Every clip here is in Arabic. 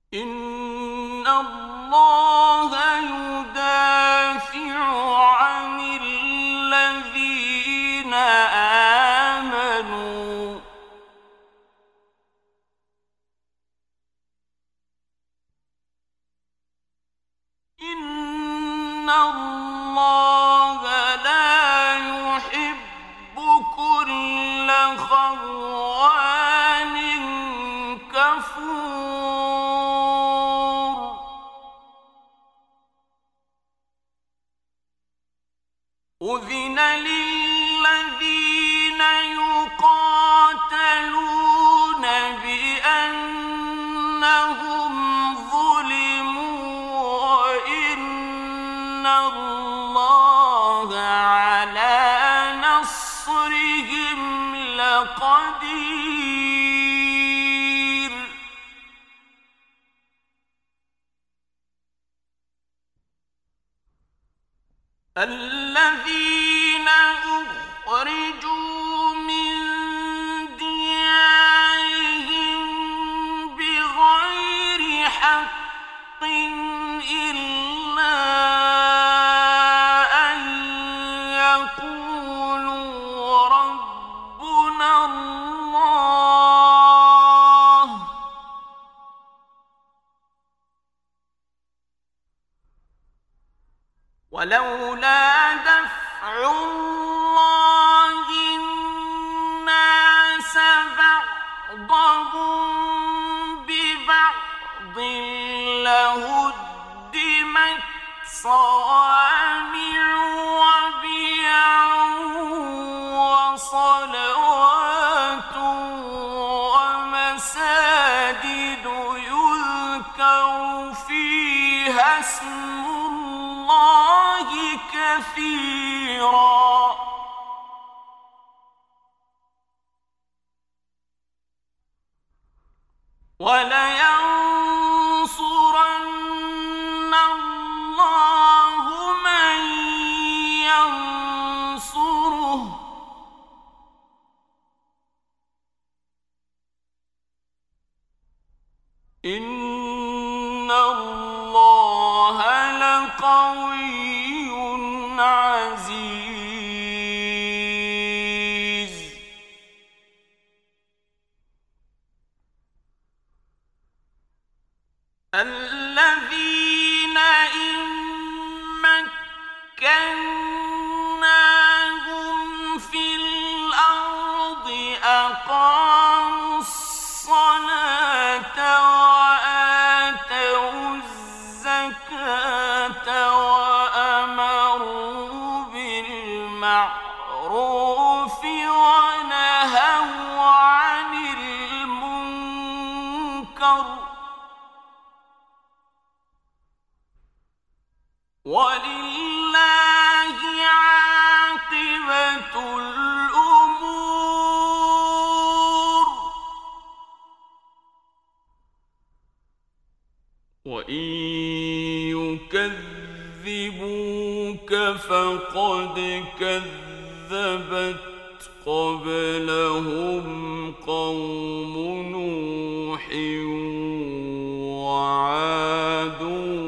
إن الله يدافع عن الذين آمنوا إن الله لا يحب كل خوان كفور أذن للذين يقاتلون بأنهم ظلموا وإن الله على نصرهم لقدير الذين أخرجوا من ديارهم بغير حق إلا أن يقولوا ربنا الله ولولا دفع الله الناس بعضهم ببعض لهدمت صوامع وبيع وصلوات ومساجد يذكر فيها اسم الله كثيرا ولينصرن الله من ينصره إن الله لقوي عزيز الذين إن مكناهم في الأرض أقاموا الصلاة وآتوا الزكاة وأمروا بالمعروف ونهوا عن المنكر ولله عاقبة الأمور وإن يكذبوك فقد كذبت قبلهم قوم نوح وعاد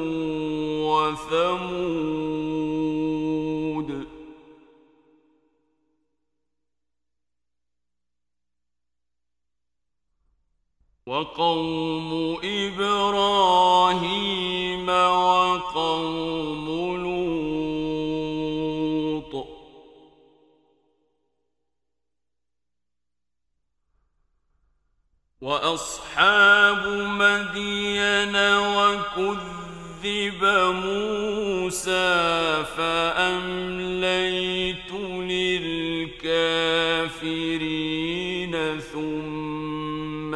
وثمود وقوم إبراهيم وقوم لوط وأصحاب مدين وكذب موسى فأمليت للكافرين ثم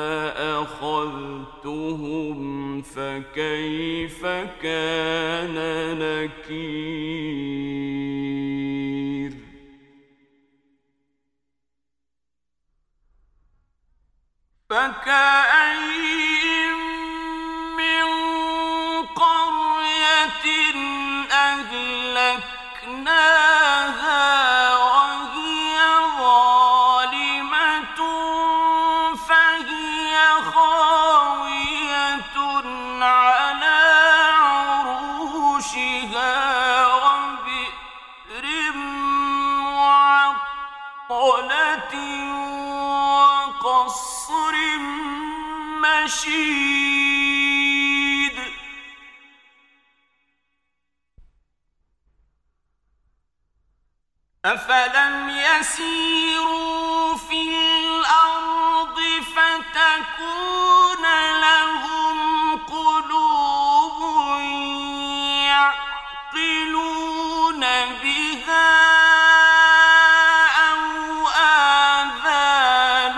أخذتهم فكيف كان نكير فكأين من قرية أهلكناها وهي ظالمة فهي خاوية على عروشها وبئر معطلة وقصر مشيد أفلم يسيروا في الأرض فتكون لهم قلوب يعقلون بها أو آذان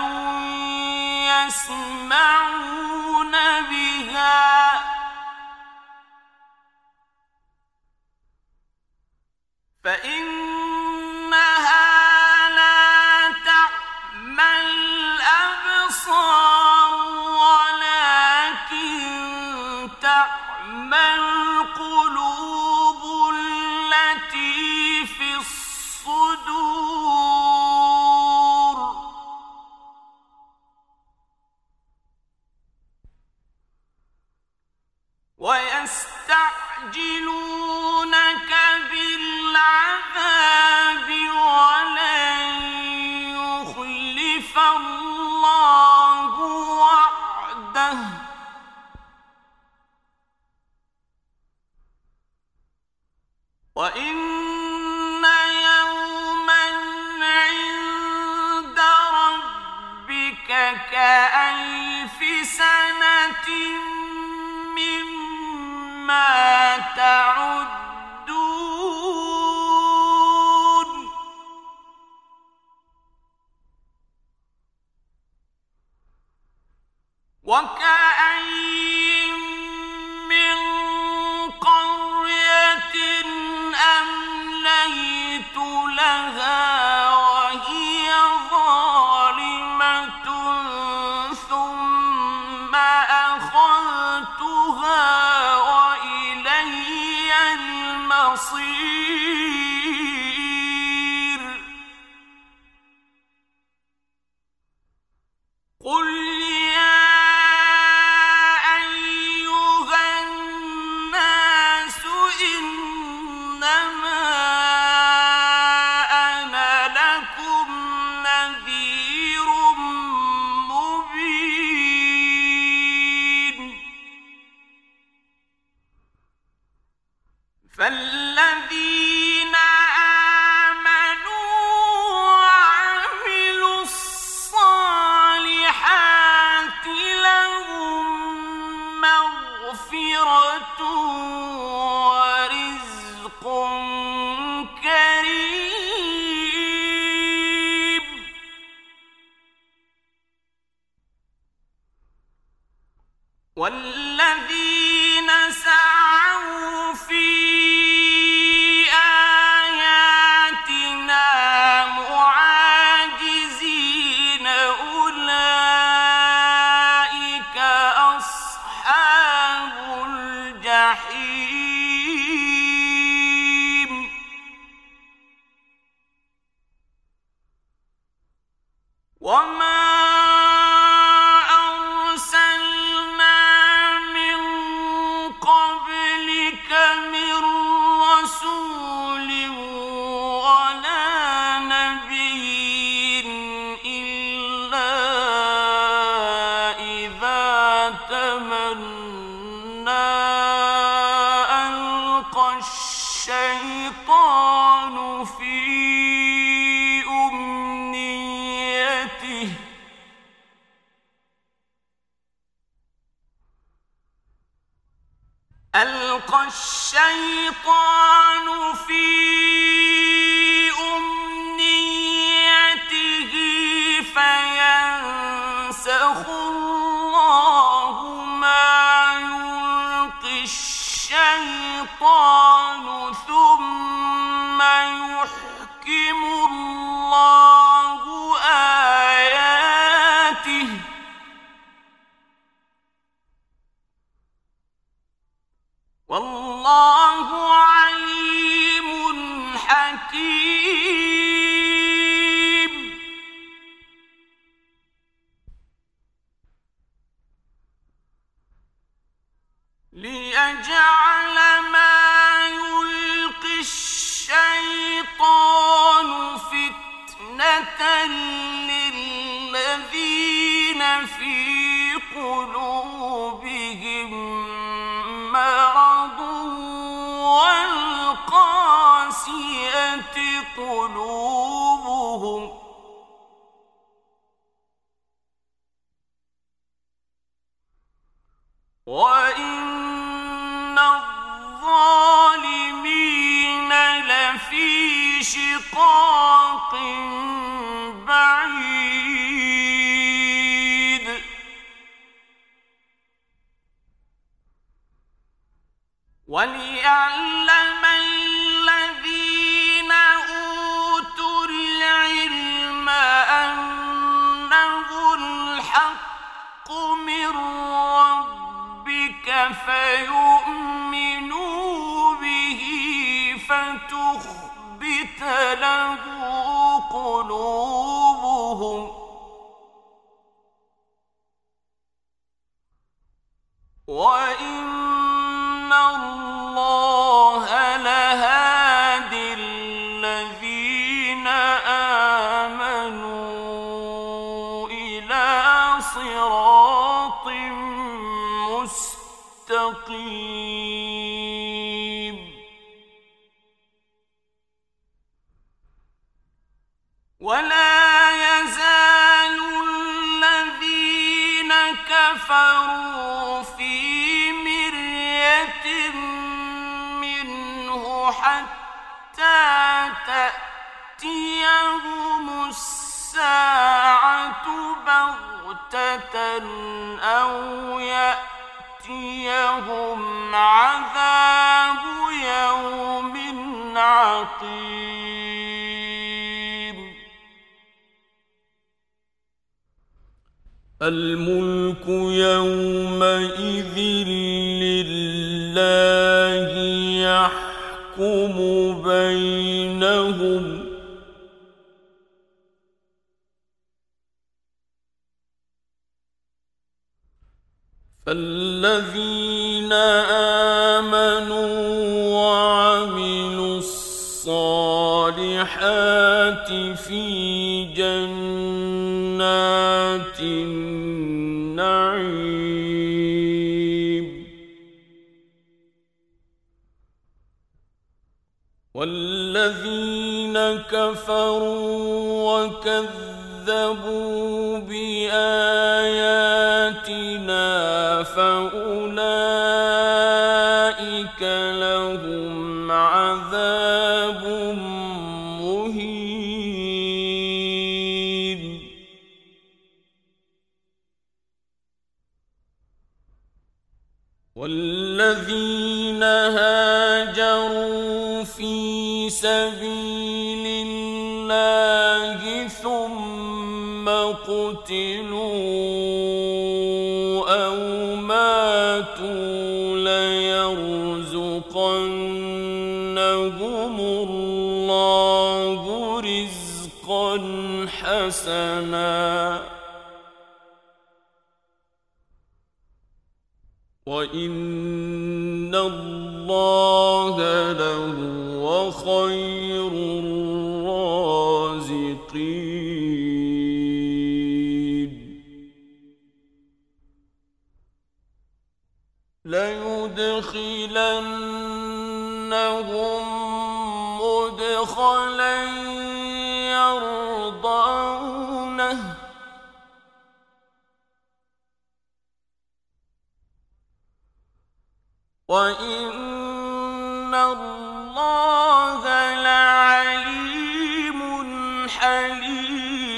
يسمعون بها فإنها لا تعمى الأبصار ولكن تعمى القلوب التي في الصدور ويستعجلونك بالعذاب ولن يخلف الله وعده وإن يوما عند ربك كألف سنة مما تعدون وكأين من قرية أمليت لها وهي ظالمة ثم أخذتها وإلي المصير قل يا أيها الناس إنما أنا لكم نذير مبين فالذين آمنوا وعملوا الصالحات لهم مغفرة ورزق كريم والذين سعوا في آياتنا معاجزين أولئك أصحاب الجحيم وما أرسلنا من قبلك من رسول ولا نبي إلا إذا تمنى ألقى الشيطان في أمنيته فينسخ الله ما يلقي الشيطان ثم يحكم الله آياته والله عليم حكيم ليجعل ما يلقي الشيطان فتنة للذين في قلوبهم مرض والقاسية قلوبهم وإن الظالمين لفي شقاق بعيد وليعلم الذين أوتوا العلم أنه الحق من ربك فيؤمنوا به فتخبت له قلوبهم وإن الله لهادي الذين آمنوا إلى صراط مستقيم ولا يزال الذين كفروا في مرية منه حتى تأتيهم الساعة بغتة أو يأتيهم عذاب يوم عقيم الملك يومئذ لله يحكم بينهم فالذين آمنوا وعملوا الصالحات في جنات النعيم والذين كفروا وكذبوا بآياتنا فأولئك لهم عذاب مهين والذين هاجروا في سبيل الله ثم قتلوا أو ماتوا ليرزقنهم الله رزقا حسنا وإن الله لهو خير الرازقين ليدخلنهم مدخلا يرضونه وإن الله لعليم حليم